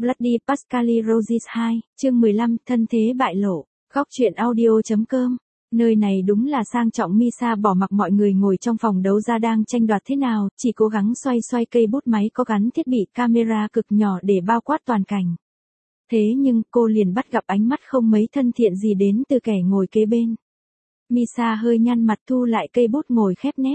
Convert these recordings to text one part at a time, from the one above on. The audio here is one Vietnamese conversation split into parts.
Bloody Pascali Roses 2, chương 15, thân thế bại lộ. Góc truyện audio.com. Nơi này đúng là sang trọng. Misa bỏ mặc mọi người ngồi trong phòng đấu giá đang tranh đoạt thế nào, chỉ cố gắng xoay xoay cây bút máy có gắn thiết bị camera cực nhỏ để bao quát toàn cảnh. Thế nhưng cô liền bắt gặp ánh mắt không mấy thân thiện gì đến từ kẻ ngồi kế bên. Misa hơi nhăn mặt thu lại cây bút ngồi khép nép.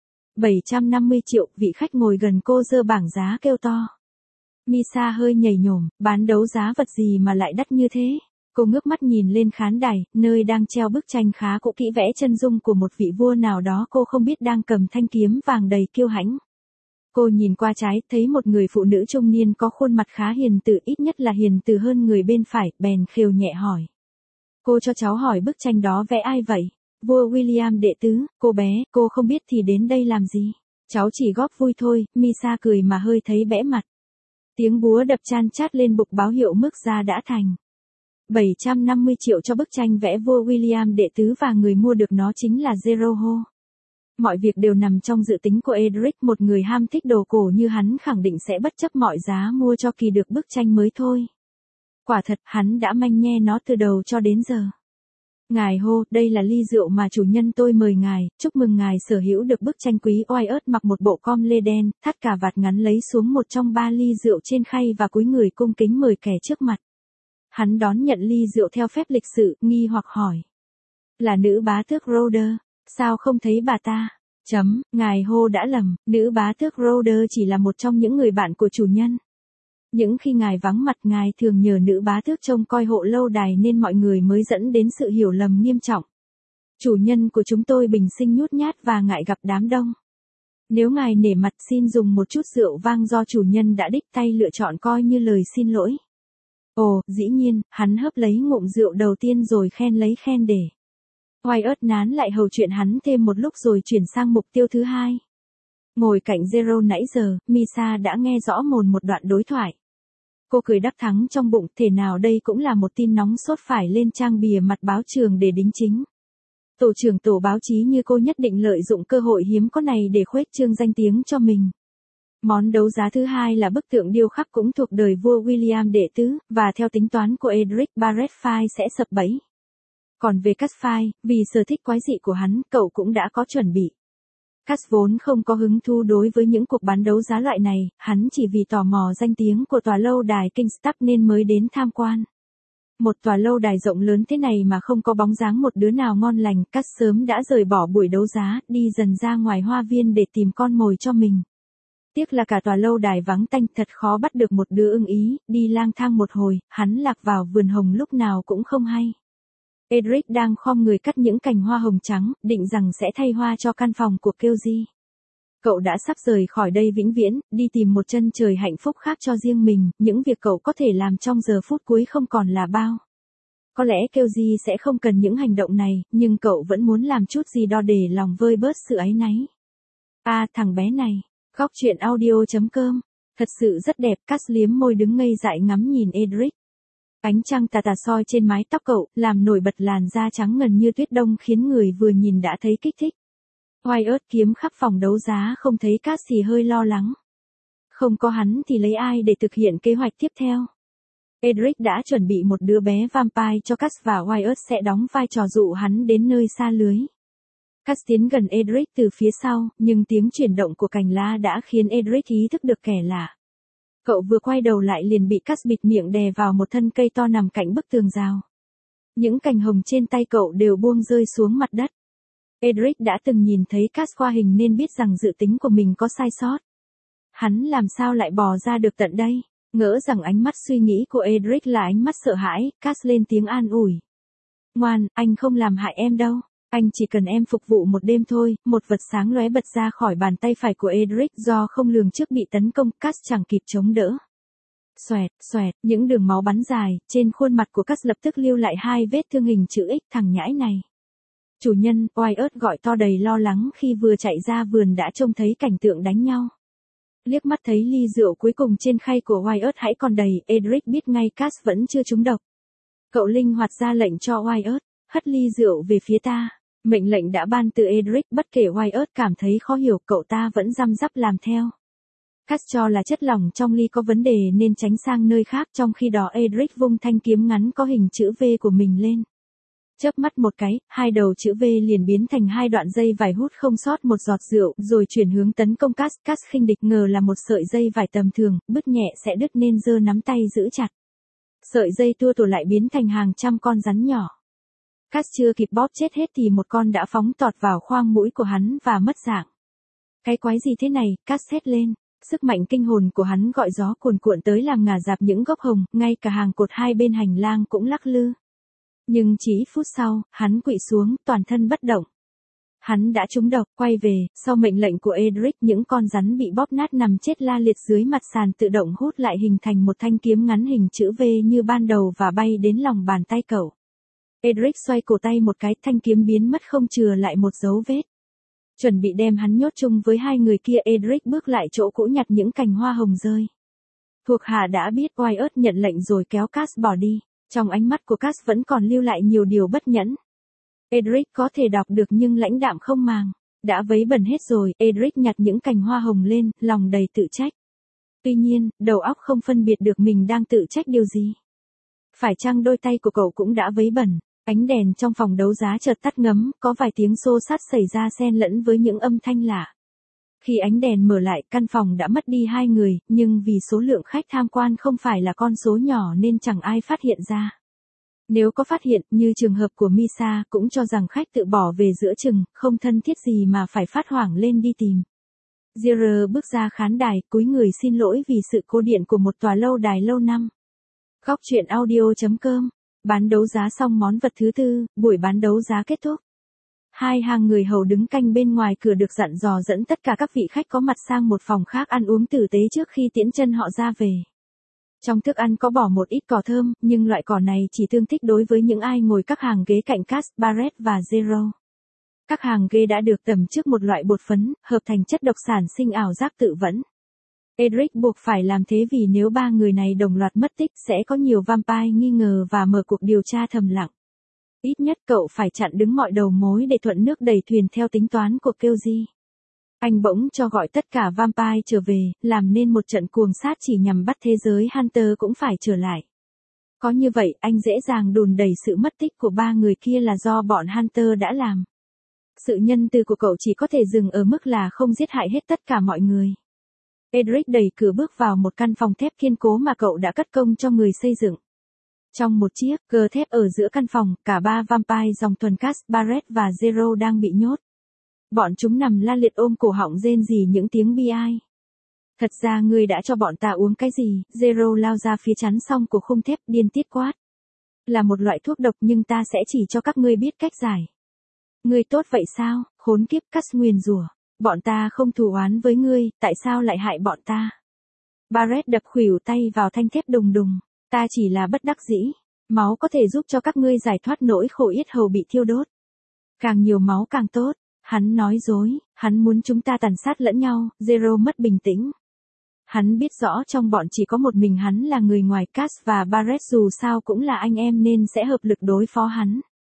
750 triệu, vị khách ngồi gần cô giơ bảng giá kêu to. Misa hơi nhảy nhổm, bán đấu giá vật gì mà lại đắt như thế? Cô ngước mắt nhìn lên khán đài, nơi đang treo bức tranh khá cũ kỹ vẽ chân dung của một vị vua nào đó cô không biết đang cầm thanh kiếm vàng đầy kiêu hãnh. Cô nhìn qua trái, thấy một người phụ nữ trung niên có khuôn mặt khá hiền từ, ít nhất là hiền từ hơn người bên phải, bèn khều nhẹ hỏi. Cô cho cháu hỏi bức tranh đó vẽ ai vậy? Vua William đệ tứ. Cô bé, cô không biết thì đến đây làm gì? Cháu chỉ góp vui thôi. Misa cười mà hơi thấy bẽ mặt. Tiếng búa đập chan chát lên bục báo hiệu mức giá đã thành 750 triệu cho bức tranh vẽ vua William đệ tứ, và người mua được nó chính là Zeroho. Mọi việc đều nằm trong dự tính của Edric, một người ham thích đồ cổ như hắn khẳng định sẽ bất chấp mọi giá mua cho kỳ được bức tranh mới thôi. Quả thật, hắn đã manh nhe nó từ đầu cho đến giờ. Ngài hô, đây là ly rượu mà chủ nhân tôi mời ngài, chúc mừng ngài sở hữu được bức tranh quý. Wyatt mặc một bộ com lê đen, thắt cà vạt ngắn lấy xuống một trong ba ly rượu trên khay và cúi người cung kính mời kẻ trước mặt. Hắn đón nhận ly rượu theo phép lịch sự, nghi hoặc hỏi. Là nữ bá tước Roder, sao không thấy bà ta? Ngài hô đã lầm, nữ bá tước Roder chỉ là một trong những người bạn của chủ nhân. Những khi ngài vắng mặt, ngài thường nhờ nữ bá tước trông coi hộ lâu đài nên mọi người mới dẫn đến sự hiểu lầm nghiêm trọng. Chủ nhân của chúng tôi bình sinh nhút nhát và ngại gặp đám đông. Nếu ngài nể mặt xin dùng một chút rượu vang do chủ nhân đã đích tay lựa chọn coi như lời xin lỗi. Ồ, dĩ nhiên, hắn hớp lấy ngụm rượu đầu tiên rồi khen lấy khen để. Wyatt nán lại hầu chuyện hắn thêm một lúc rồi chuyển sang mục tiêu thứ hai. Ngồi cạnh Zero nãy giờ, Misa đã nghe rõ mồn một đoạn đối thoại. Cô cười đắc thắng trong bụng, thể nào đây cũng là một tin nóng sốt phải lên trang bìa mặt báo trường để đính chính. Tổ trưởng tổ báo chí như cô nhất định lợi dụng cơ hội hiếm có này để khuếch trương danh tiếng cho mình. Món đấu giá thứ hai là bức tượng điêu khắc cũng thuộc đời vua William đệ tứ, và theo tính toán của Edric, Barrett Fine sẽ sập bẫy. Còn về Cass Fine, vì sở thích quái dị của hắn, cậu cũng đã có chuẩn bị. Cass vốn không có hứng thú đối với những cuộc bán đấu giá loại này, hắn chỉ vì tò mò danh tiếng của tòa lâu đài Kingstap nên mới đến tham quan. Một tòa lâu đài rộng lớn thế này mà không có bóng dáng một đứa nào ngon lành, Cass sớm đã rời bỏ buổi đấu giá, đi dần ra ngoài hoa viên để tìm con mồi cho mình. Tiếc là cả tòa lâu đài vắng tanh, thật khó bắt được một đứa ưng ý, đi lang thang một hồi, hắn lạc vào vườn hồng lúc nào cũng không hay. Edric đang khom người cắt những cành hoa hồng trắng, định rằng sẽ thay hoa cho căn phòng của Kelly. Cậu đã sắp rời khỏi đây vĩnh viễn, đi tìm một chân trời hạnh phúc khác cho riêng mình, những việc cậu có thể làm trong giờ phút cuối không còn là bao. Có lẽ Kelly sẽ không cần những hành động này, nhưng cậu vẫn muốn làm chút gì đó để lòng vơi bớt sự áy náy. Thằng bé này. Góc truyện audio.com. Thật sự rất đẹp. Cass liếm môi đứng ngây dại ngắm nhìn Edric. Ánh trăng tà tà soi trên mái tóc cậu, làm nổi bật làn da trắng ngần như tuyết đông khiến người vừa nhìn đã thấy kích thích. Wyatt kiếm khắp phòng đấu giá không thấy Cass thì hơi lo lắng. Không có hắn thì lấy ai để thực hiện kế hoạch tiếp theo. Edric đã chuẩn bị một đứa bé vampire cho Cass và Wyatt sẽ đóng vai trò dụ hắn đến nơi xa lưới. Cass tiến gần Edric từ phía sau, nhưng tiếng chuyển động của cành lá đã khiến Edric ý thức được kẻ lạ. Cậu vừa quay đầu lại liền bị Cass bịt miệng đè vào một thân cây to nằm cạnh bức tường rào. Những cành hồng trên tay cậu đều buông rơi xuống mặt đất. Edric đã từng nhìn thấy Cass qua hình nên biết rằng dự tính của mình có sai sót. Hắn làm sao lại bò ra được tận đây? Ngỡ rằng ánh mắt suy nghĩ của Edric là ánh mắt sợ hãi, Cass lên tiếng an ủi. Ngoan, anh không làm hại em đâu. Anh chỉ cần em phục vụ một đêm thôi. Một vật sáng lóe bật ra khỏi bàn tay phải của Edric, do không lường trước bị tấn công, Cass chẳng kịp chống đỡ. Xoẹt, xoẹt, những đường máu bắn dài, trên khuôn mặt của Cass lập tức lưu lại hai vết thương hình chữ X. Thằng nhãi này. Chủ nhân, Wyatt gọi to đầy lo lắng khi vừa chạy ra vườn đã trông thấy cảnh tượng đánh nhau. Liếc mắt thấy ly rượu cuối cùng trên khay của Wyatt hãy còn đầy, Edric biết ngay Cass vẫn chưa trúng độc. Cậu linh hoạt ra lệnh cho Wyatt, hất ly rượu về phía ta. Mệnh lệnh đã ban từ Edric, bất kể Wyatt cảm thấy khó hiểu, cậu ta vẫn răm rắp làm theo. Cass cho là chất lỏng trong ly có vấn đề nên tránh sang nơi khác, trong khi đó Edric vung thanh kiếm ngắn có hình chữ V của mình lên. Chớp mắt một cái, hai đầu chữ V liền biến thành hai đoạn dây vải hút không sót một giọt rượu, rồi chuyển hướng tấn công Cass. Cass khinh địch, ngờ là một sợi dây vải tầm thường, bứt nhẹ sẽ đứt nên giơ nắm tay giữ chặt. Sợi dây tua tủa lại biến thành hàng trăm con rắn nhỏ. Cass chưa kịp bóp chết hết thì một con đã phóng tọt vào khoang mũi của hắn và mất dạng. Cái quái gì thế này, Cass hét lên. Sức mạnh kinh hồn của hắn gọi gió cuồn cuộn tới làm ngả dạp những gốc hồng, ngay cả hàng cột hai bên hành lang cũng lắc lư. Nhưng chỉ ít phút sau, hắn quỵ xuống, toàn thân bất động. Hắn đã trúng độc, quay về, sau mệnh lệnh của Edric, những con rắn bị bóp nát nằm chết la liệt dưới mặt sàn tự động hút lại hình thành một thanh kiếm ngắn hình chữ V như ban đầu và bay đến lòng bàn tay cậu. Edric xoay cổ tay một cái, thanh kiếm biến mất không chừa lại một dấu vết. Chuẩn bị đem hắn nhốt chung với hai người kia, Edric bước lại chỗ cũ nhặt những cành hoa hồng rơi. Thuộc hạ đã biết, Wyatt nhận lệnh rồi kéo Cass bỏ đi. Trong ánh mắt của Cass vẫn còn lưu lại nhiều điều bất nhẫn. Edric có thể đọc được nhưng lãnh đạm không màng. Đã vấy bẩn hết rồi, Edric nhặt những cành hoa hồng lên, lòng đầy tự trách. Tuy nhiên, đầu óc không phân biệt được mình đang tự trách điều gì. Phải chăng đôi tay của cậu cũng đã vấy bẩn? Ánh đèn trong phòng đấu giá chợt tắt ngấm, có vài tiếng xô xát xảy ra xen lẫn với những âm thanh lạ. Khi ánh đèn mở lại, căn phòng đã mất đi hai người, nhưng vì số lượng khách tham quan không phải là con số nhỏ nên chẳng ai phát hiện ra. Nếu có phát hiện, như trường hợp của Misa, cũng cho rằng khách tự bỏ về giữa chừng, không thân thiết gì mà phải phát hoảng lên đi tìm. Zira bước ra khán đài, cúi người xin lỗi vì sự cố điện của một tòa lâu đài lâu năm. Góc truyện audio.com. Bán đấu giá xong món vật thứ tư, buổi bán đấu giá kết thúc. Hai hàng người hầu đứng canh bên ngoài cửa được dặn dò dẫn tất cả các vị khách có mặt sang một phòng khác ăn uống tử tế trước khi tiễn chân họ ra về. Trong thức ăn có bỏ một ít cỏ thơm, nhưng loại cỏ này chỉ tương thích đối với những ai ngồi các hàng ghế cạnh Cass, Barrett và Zero. Các hàng ghế đã được tẩm trước một loại bột phấn, hợp thành chất độc sản sinh ảo giác tự vẫn. Edric buộc phải làm thế vì nếu ba người này đồng loạt mất tích sẽ có nhiều vampire nghi ngờ và mở cuộc điều tra thầm lặng. Ít nhất cậu phải chặn đứng mọi đầu mối để thuận nước đẩy thuyền theo tính toán của Kelji. Anh bỗng cho gọi tất cả vampire trở về, làm nên một trận cuồng sát chỉ nhằm bắt thế giới Hunter cũng phải trở lại. Có như vậy, anh dễ dàng đùn đẩy sự mất tích của ba người kia là do bọn Hunter đã làm. Sự nhân từ của cậu chỉ có thể dừng ở mức là không giết hại hết tất cả mọi người. Edric đẩy cửa bước vào một căn phòng thép kiên cố mà cậu đã cất công cho người xây dựng. Trong một chiếc cờ thép ở giữa căn phòng, cả ba vampire dòng thuần Cass, Barrett và Zero đang bị nhốt. Bọn chúng nằm la liệt ôm cổ họng rên rỉ những tiếng bi ai. Thật ra ngươi đã cho bọn ta uống cái gì? Zero lao ra phía chắn song của khung thép điên tiết quát. Là một loại thuốc độc nhưng ta sẽ chỉ cho các ngươi biết cách giải. Ngươi tốt vậy sao? Khốn kiếp, Cass nguyền rủa. Bọn ta không thù oán với ngươi, tại sao lại hại bọn ta? Barrett đập khuỷu tay vào thanh thép đùng đùng. Ta chỉ là bất đắc dĩ. Máu có thể giúp cho các ngươi giải thoát nỗi khổ yết hầu bị thiêu đốt. Càng nhiều máu càng tốt. Hắn nói dối, hắn muốn chúng ta tàn sát lẫn nhau. Zero mất bình tĩnh. Hắn biết rõ trong bọn chỉ có một mình hắn là người ngoài. Cass và Barrett dù sao cũng là anh em nên sẽ hợp lực đối phó hắn.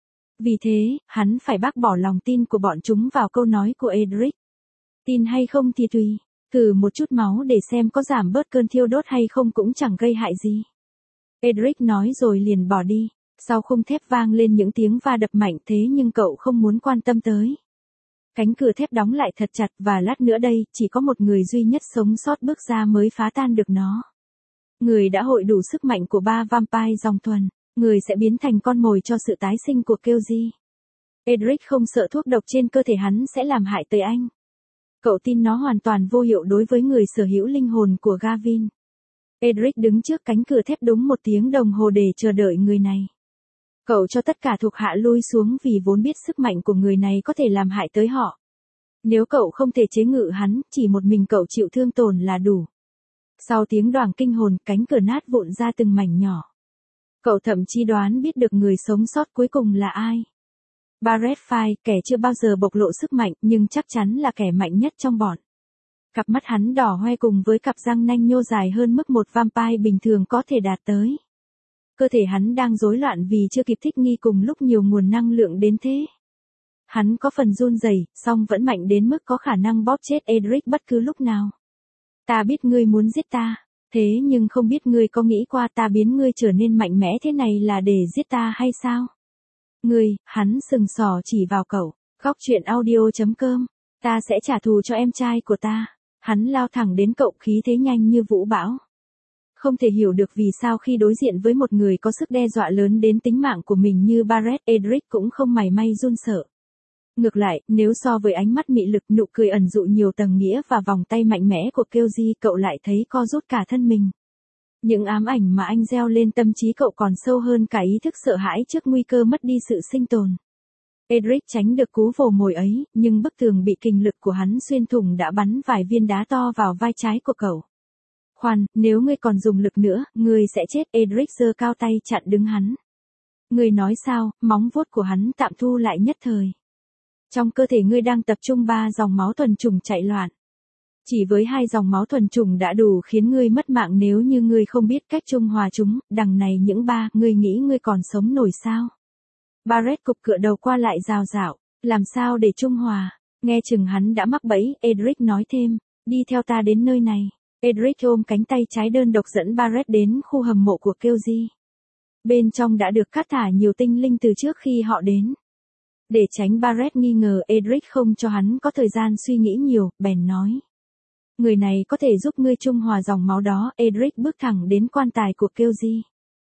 Vì thế, hắn phải bác bỏ lòng tin của bọn chúng vào câu nói của Edric. Tin hay không thì tùy, thử một chút máu để xem có giảm bớt cơn thiêu đốt hay không cũng chẳng gây hại gì. Edric nói rồi liền bỏ đi. Sau khung thép vang lên những tiếng va đập mạnh thế nhưng cậu không muốn quan tâm tới. Cánh cửa thép đóng lại thật chặt và lát nữa đây chỉ có một người duy nhất sống sót bước ra mới phá tan được nó. Người đã hội đủ sức mạnh của ba vampire dòng thuần. Người sẽ biến thành con mồi cho sự tái sinh của Kelji. Edric không sợ thuốc độc trên cơ thể hắn sẽ làm hại tới anh. Cậu tin nó hoàn toàn vô hiệu đối với người sở hữu linh hồn của Gavin. Edric đứng trước cánh cửa thép đúng 1 tiếng đồng hồ để chờ đợi người này. Cậu cho tất cả thuộc hạ lui xuống vì vốn biết sức mạnh của người này có thể làm hại tới họ. Nếu cậu không thể chế ngự hắn, chỉ một mình cậu chịu thương tổn là đủ. Sau tiếng đoảng kinh hồn, cánh cửa nát vụn ra từng mảnh nhỏ. Cậu thậm chí đoán biết được người sống sót cuối cùng là ai. Barrett Fine, kẻ chưa bao giờ bộc lộ sức mạnh nhưng chắc chắn là kẻ mạnh nhất trong bọn. Cặp mắt hắn đỏ hoe cùng với cặp răng nanh nhô dài hơn mức một vampire bình thường có thể đạt tới. Cơ thể hắn đang rối loạn vì chưa kịp thích nghi cùng lúc nhiều nguồn năng lượng đến thế. Hắn có phần run rẩy, song vẫn mạnh đến mức có khả năng bóp chết Edric bất cứ lúc nào. Ta biết ngươi muốn giết ta, thế nhưng không biết ngươi có nghĩ qua ta biến ngươi trở nên mạnh mẽ thế này là để giết ta hay sao? Ngươi, hắn sừng sỏ chỉ vào cậu, góc chuyện audio.com, ta sẽ trả thù cho em trai của ta. Hắn lao thẳng đến cậu khí thế nhanh như vũ bão. Không thể hiểu được vì sao khi đối diện với một người có sức đe dọa lớn đến tính mạng của mình như Barrett, Edric cũng không mảy may run sợ. Ngược lại, nếu so với ánh mắt mị lực, nụ cười ẩn dụ nhiều tầng nghĩa và vòng tay mạnh mẽ của Kelly, cậu lại thấy co rút cả thân mình. Những ám ảnh mà anh gieo lên tâm trí cậu còn sâu hơn cả ý thức sợ hãi trước nguy cơ mất đi sự sinh tồn. Edric tránh được cú vồ mồi ấy, nhưng bức tường bị kình lực của hắn xuyên thủng đã bắn vài viên đá to vào vai trái của cậu. Khoan, nếu ngươi còn dùng lực nữa, ngươi sẽ chết. Edric giơ cao tay chặn đứng hắn. Ngươi nói sao? Móng vuốt của hắn tạm thu lại nhất thời. Trong cơ thể ngươi đang tập trung 3 dòng máu thuần chủng chạy loạn. Chỉ với 2 dòng máu thuần chủng đã đủ khiến ngươi mất mạng nếu như ngươi không biết cách trung hòa chúng, đằng này những 3, ngươi nghĩ ngươi còn sống nổi sao? Barrett cục cựa đầu qua lại rào rạo, làm sao để trung hòa? Nghe chừng hắn đã mắc bẫy, Edric nói thêm, đi theo ta đến nơi này. Edric ôm cánh tay trái đơn độc dẫn Barrett đến khu hầm mộ của Kelly. Bên trong đã được cắt thả nhiều tinh linh từ trước khi họ đến. Để tránh Barrett nghi ngờ, Edric không cho hắn có thời gian suy nghĩ nhiều, bèn nói. Người này có thể giúp ngươi trung hòa dòng máu đó. Edric bước thẳng đến quan tài của Kelly.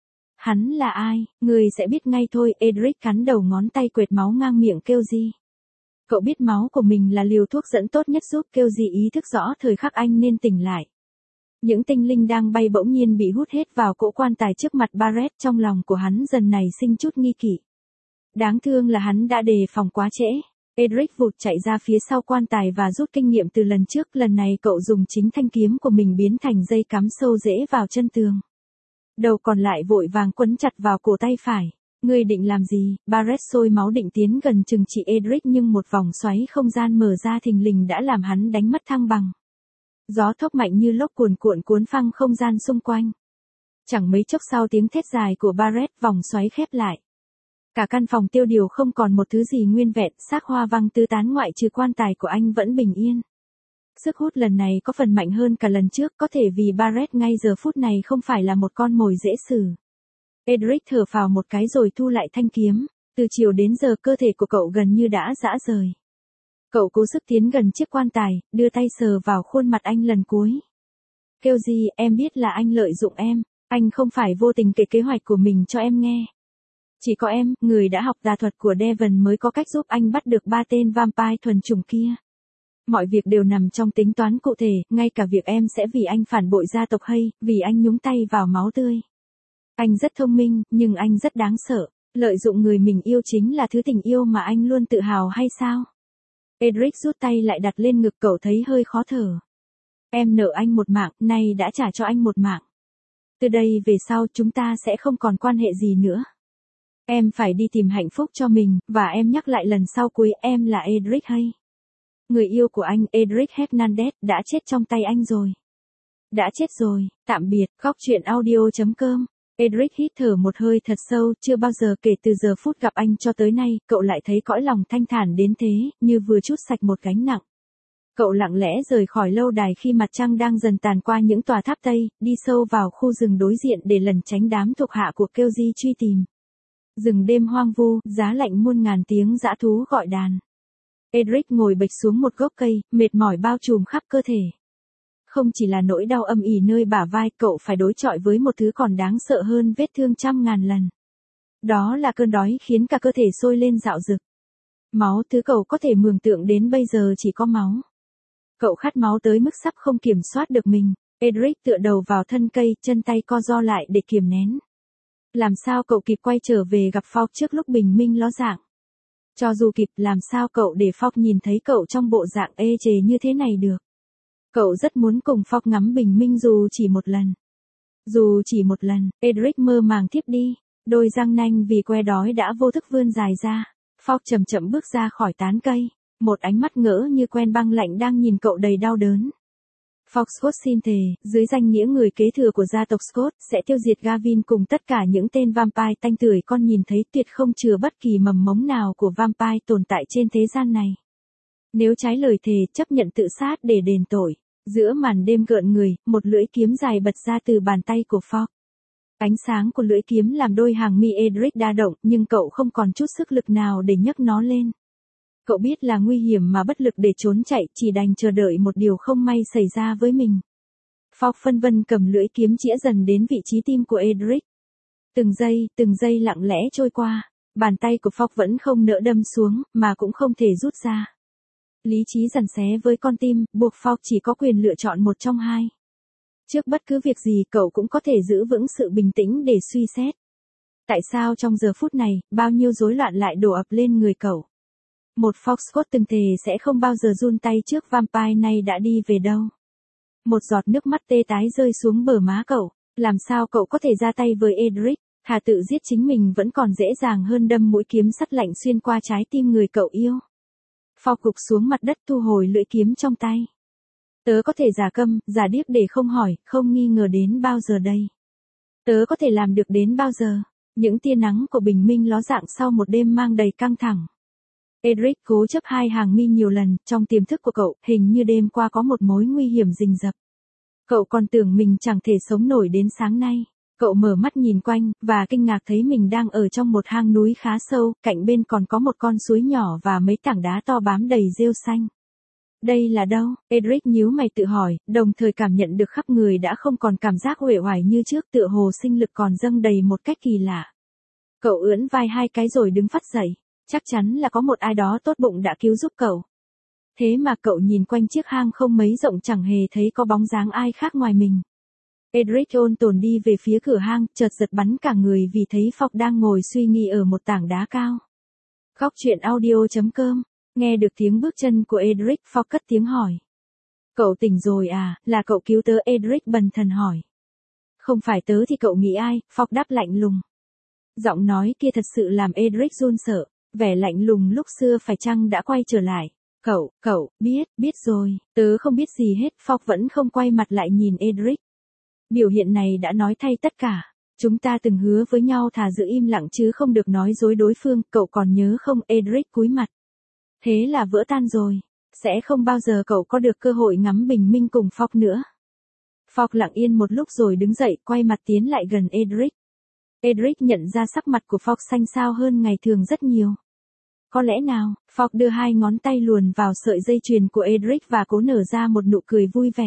Hắn là ai, ngươi sẽ biết ngay thôi. Edric cắn đầu ngón tay quệt máu ngang miệng Kelly. Cậu biết máu của mình là liều thuốc dẫn tốt nhất giúp Kelly ý thức rõ thời khắc anh nên tỉnh lại. Những tinh linh đang bay bỗng nhiên bị hút hết vào cỗ quan tài trước mặt Barrett, trong lòng của hắn dần nảy sinh chút nghi kỵ. Đáng thương là hắn đã đề phòng quá trễ. Edric vụt chạy ra phía sau quan tài và rút kinh nghiệm từ lần trước, lần này cậu dùng chính thanh kiếm của mình biến thành dây cắm sâu rễ vào chân tường. Đầu còn lại vội vàng quấn chặt vào cổ tay phải. Ngươi định làm gì? Barrett sôi máu định tiến gần chừng trị Edric nhưng một vòng xoáy không gian mở ra thình lình đã làm hắn đánh mất thăng bằng. Gió thốc mạnh như lốc cuồn cuộn cuốn phăng không gian xung quanh. Chẳng mấy chốc sau tiếng thét dài của Barrett, vòng xoáy khép lại. Cả căn phòng tiêu điều không còn một thứ gì nguyên vẹn, xác hoa văng tứ tán ngoại trừ quan tài của anh vẫn bình yên. Sức hút lần này có phần mạnh hơn cả lần trước, có thể vì Barrett ngay giờ phút này không phải là một con mồi dễ xử. Edric thở phào một cái rồi thu lại thanh kiếm. Từ chiều đến giờ cơ thể của cậu gần như đã rã rời. Cậu cố sức tiến gần chiếc quan tài, đưa tay sờ vào khuôn mặt anh lần cuối. Kelly, em biết là anh lợi dụng em, anh không phải vô tình kể kế hoạch của mình cho em nghe. Chỉ có em, người đã học tà thuật của Devon mới có cách giúp anh bắt được 3 tên vampire thuần chủng kia. Mọi việc đều nằm trong tính toán cụ thể, ngay cả việc em sẽ vì anh phản bội gia tộc hay, vì anh nhúng tay vào máu tươi. Anh rất thông minh, nhưng anh rất đáng sợ. Lợi dụng người mình yêu chính là thứ tình yêu mà anh luôn tự hào hay sao? Edric rút tay lại đặt lên ngực cậu, thấy hơi khó thở. Em nợ anh một mạng, nay đã trả cho anh một mạng. Từ đây về sau chúng ta sẽ không còn quan hệ gì nữa. Em phải đi tìm hạnh phúc cho mình, và em nhắc lại lần sau cuối, em là Edric hay. Người yêu của anh, Edric Hernandez, đã chết trong tay anh rồi. Đã chết rồi, tạm biệt. Góc chuyện audio.com. Edric hít thở một hơi thật sâu, chưa bao giờ kể từ giờ phút gặp anh cho tới nay, cậu lại thấy cõi lòng thanh thản đến thế, như vừa trút sạch một gánh nặng. Cậu lặng lẽ rời khỏi lâu đài khi mặt trăng đang dần tàn qua những tòa tháp Tây, đi sâu vào khu rừng đối diện để lẩn tránh đám thuộc hạ của Kelly truy tìm. Rừng đêm hoang vu, giá lạnh muôn ngàn tiếng dã thú gọi đàn. Edric ngồi bệt xuống một gốc cây, mệt mỏi bao trùm khắp cơ thể. Không chỉ là nỗi đau âm ỉ nơi bả vai, cậu phải đối chọi với một thứ còn đáng sợ hơn vết thương trăm ngàn lần. Đó là cơn đói khiến cả cơ thể sôi lên dạo dực. Máu, thứ cậu có thể mường tượng đến bây giờ chỉ có máu. Cậu khát máu tới mức sắp không kiểm soát được mình. Edric tựa đầu vào thân cây, chân tay co ro lại để kiềm nén. Làm sao cậu kịp quay trở về gặp Fogg trước lúc bình minh ló dạng? Cho dù kịp, làm sao cậu để Fogg nhìn thấy cậu trong bộ dạng ê chề như thế này được? Cậu rất muốn cùng Fogg ngắm bình minh dù chỉ một lần. Dù chỉ một lần, Edric mơ màng thiếp đi. Đôi răng nanh vì que đói đã vô thức vươn dài ra. Fogg chậm chậm bước ra khỏi tán cây. Một ánh mắt ngỡ như quen băng lạnh đang nhìn cậu đầy đau đớn. Fogg Scott xin thề, dưới danh nghĩa người kế thừa của gia tộc Scott, sẽ tiêu diệt Gavin cùng tất cả những tên vampire tanh tưởi con nhìn thấy, tuyệt không chừa bất kỳ mầm mống nào của vampire tồn tại trên thế gian này. Nếu trái lời thề, chấp nhận tự sát để đền tội. Giữa màn đêm gợn người, một lưỡi kiếm dài bật ra từ bàn tay của Fogg. Ánh sáng của lưỡi kiếm làm đôi hàng mi Edric đa động, nhưng cậu không còn chút sức lực nào để nhấc nó lên. Cậu biết là nguy hiểm mà bất lực để trốn chạy, chỉ đành chờ đợi một điều không may xảy ra với mình. Fogg phân vân cầm lưỡi kiếm chĩa dần đến vị trí tim của Edric. Từng giây lặng lẽ trôi qua, bàn tay của Fogg vẫn không nỡ đâm xuống, mà cũng không thể rút ra. Lý trí giằng xé với con tim, buộc Fogg chỉ có quyền lựa chọn một trong hai. Trước bất cứ việc gì cậu cũng có thể giữ vững sự bình tĩnh để suy xét. Tại sao trong giờ phút này, bao nhiêu rối loạn lại đổ ập lên người cậu? Một Fogg Scott từng thề sẽ không bao giờ run tay trước vampire nay đã đi về đâu. Một giọt nước mắt tê tái rơi xuống bờ má cậu. Làm sao cậu có thể ra tay với Edric? Thà tự giết chính mình vẫn còn dễ dàng hơn đâm mũi kiếm sắt lạnh xuyên qua trái tim người cậu yêu. Fogg gục xuống mặt đất thu hồi lưỡi kiếm trong tay. Tớ có thể giả câm, giả điếc để không hỏi, không nghi ngờ đến bao giờ đây? Tớ có thể làm được đến bao giờ? Những tia nắng của bình minh ló dạng sau một đêm mang đầy căng thẳng. Edric cố chấp hai hàng mi nhiều lần, trong tiềm thức của cậu, hình như đêm qua có một mối nguy hiểm rình rập. Cậu còn tưởng mình chẳng thể sống nổi đến sáng nay. Cậu mở mắt nhìn quanh, và kinh ngạc thấy mình đang ở trong một hang núi khá sâu, cạnh bên còn có một con suối nhỏ và mấy tảng đá to bám đầy rêu xanh. Đây là đâu? Edric nhíu mày tự hỏi, đồng thời cảm nhận được khắp người đã không còn cảm giác uể oải như trước, tựa hồ sinh lực còn dâng đầy một cách kỳ lạ. Cậu ưỡn vai hai cái rồi đứng phắt dậy. Chắc chắn là có một ai đó tốt bụng đã cứu giúp cậu. Thế mà cậu nhìn quanh chiếc hang không mấy rộng chẳng hề thấy có bóng dáng ai khác ngoài mình. Edric ôn tồn đi về phía cửa hang, chợt giật bắn cả người vì thấy Fogg đang ngồi suy nghĩ ở một tảng đá cao. Góc truyện audio.com. Nghe được tiếng bước chân của Edric, Fogg cất tiếng hỏi. Cậu tỉnh rồi à, là cậu cứu tớ? Edric bần thần hỏi. Không phải tớ thì cậu nghĩ ai? Fogg đáp lạnh lùng. Giọng nói kia thật sự làm Edric run sợ, vẻ lạnh lùng lúc xưa phải chăng đã quay trở lại. Cậu, biết rồi, tớ không biết gì hết. Fogg vẫn không quay mặt lại nhìn Edric. Biểu hiện này đã nói thay tất cả. Chúng ta từng hứa với nhau thà giữ im lặng chứ không được nói dối đối phương, cậu còn nhớ không? Edric cúi mặt. Thế là vỡ tan rồi. Sẽ không bao giờ cậu có được cơ hội ngắm bình minh cùng Fogg nữa. Fogg lặng yên một lúc rồi đứng dậy, quay mặt tiến lại gần Edric. Edric nhận ra sắc mặt của Fogg xanh xao hơn ngày thường rất nhiều. Có lẽ nào? Fogg đưa hai ngón tay luồn vào sợi dây chuyền của Edric và cố nở ra một nụ cười vui vẻ.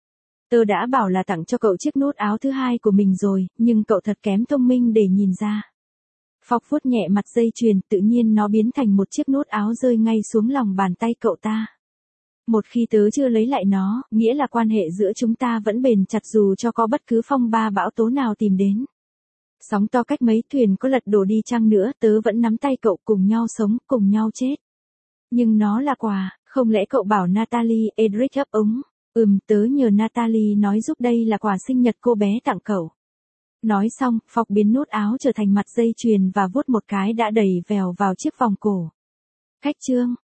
Tớ đã bảo là tặng cho cậu chiếc nút áo thứ hai của mình rồi, nhưng cậu thật kém thông minh để nhìn ra. Fogg vuốt nhẹ mặt dây chuyền, tự nhiên nó biến thành một chiếc nút áo rơi ngay xuống lòng bàn tay cậu ta. Một khi tớ chưa lấy lại nó, nghĩa là quan hệ giữa chúng ta vẫn bền chặt dù cho có bất cứ phong ba bão tố nào tìm đến. Sóng to cách mấy thuyền có lật đổ đi chăng nữa, tớ vẫn nắm tay cậu, cùng nhau sống, cùng nhau chết. Nhưng nó là quà, không lẽ cậu bảo Natalie? Edric ấp úng. Tớ nhờ Natalie nói giúp, đây là quà sinh nhật cô bé tặng cậu. Nói xong, Fogg biến nút áo trở thành mặt dây chuyền và vuốt một cái đã đầy vèo vào chiếc vòng cổ. Khách trương,